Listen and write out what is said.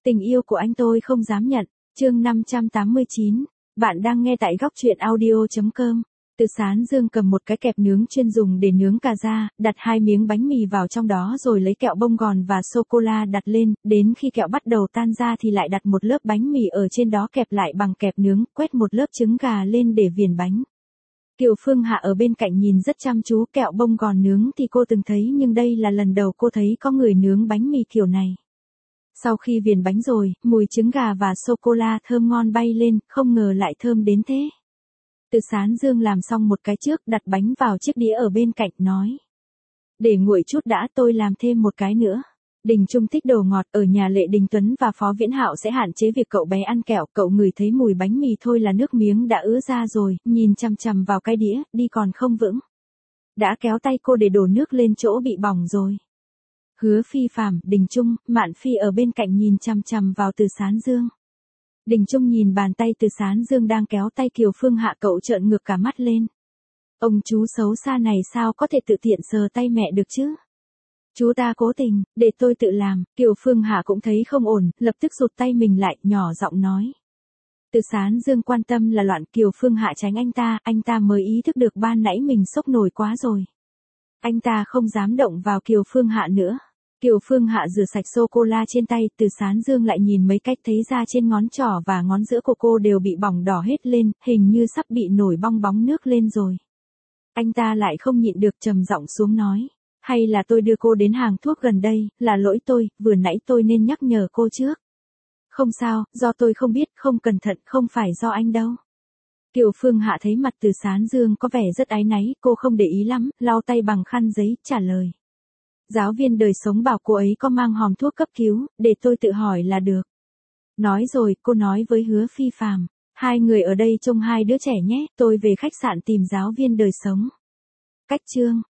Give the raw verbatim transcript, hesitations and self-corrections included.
Tình yêu của anh tôi không dám nhận. Chương năm trăm tám mươi chín. Bạn đang nghe tại góc truyện audio chấm com. Từ Sán Dương cầm một cái kẹp nướng chuyên dùng để nướng cà ra, đặt hai miếng bánh mì vào trong đó rồi lấy kẹo bông gòn và sô-cô-la đặt lên, đến khi kẹo bắt đầu tan ra thì lại đặt một lớp bánh mì ở trên đó kẹp lại bằng kẹp nướng, quét một lớp trứng gà lên để viền bánh. Kiều Phương Hạ ở bên cạnh nhìn rất chăm chú, kẹo bông gòn nướng thì cô từng thấy nhưng đây là lần đầu cô thấy có người nướng bánh mì kiểu này. Sau khi viền bánh rồi, mùi trứng gà và sô-cô-la thơm ngon bay lên, không ngờ lại thơm đến thế. Từ Sán Dương làm xong một cái trước, đặt bánh vào chiếc đĩa ở bên cạnh, nói. Để nguội chút đã, tôi làm thêm một cái nữa. Đình Trung thích đồ ngọt, ở nhà Lệ Đình Tuấn và Phó Viễn Hạo sẽ hạn chế việc cậu bé ăn kẹo, cậu ngửi thấy mùi bánh mì thôi là nước miếng đã ứa ra rồi, nhìn chằm chằm vào cái đĩa, đi còn không vững. Đã kéo tay cô để đổ nước lên chỗ bị bỏng rồi. Hứa Phi Phạm, Đình Trung, Mạn Phi ở bên cạnh nhìn chằm chằm vào Từ Sán Dương. Đình Trung nhìn bàn tay Từ Sán Dương đang kéo tay Kiều Phương Hạ, cậu trợn ngược cả mắt lên. Ông chú xấu xa này sao có thể tự tiện sờ tay mẹ được chứ? Chú ta cố tình, để tôi tự làm. Kiều Phương Hạ cũng thấy không ổn, lập tức rụt tay mình lại, nhỏ giọng nói. Từ Sán Dương quan tâm là loạn. Kiều Phương Hạ tránh anh ta, anh ta mới ý thức được ban nãy mình sốc nổi quá rồi. Anh ta không dám động vào Kiều Phương Hạ nữa. Kiều Phương Hạ rửa sạch sô-cô-la trên tay, Từ Sán Dương lại nhìn mấy cách thấy ra trên ngón trỏ và ngón giữa của cô đều bị bỏng đỏ hết lên, hình như sắp bị nổi bong bóng nước lên rồi. Anh ta lại không nhịn được, trầm giọng xuống nói. Hay là tôi đưa cô đến hàng thuốc gần đây, là lỗi tôi, vừa nãy tôi nên nhắc nhở cô trước. Không sao, do tôi không biết, không cẩn thận, không phải do anh đâu. Kiều Phương Hạ thấy mặt Từ Sán Dương có vẻ rất áy náy, cô không để ý lắm, lau tay bằng khăn giấy, trả lời. Giáo viên đời sống bảo cô ấy có mang hòm thuốc cấp cứu, để tôi tự hỏi là được. Nói rồi, cô nói với Hứa Phi Phạm. Hai người ở đây trông hai đứa trẻ nhé, tôi về khách sạn tìm giáo viên đời sống. Cách chương.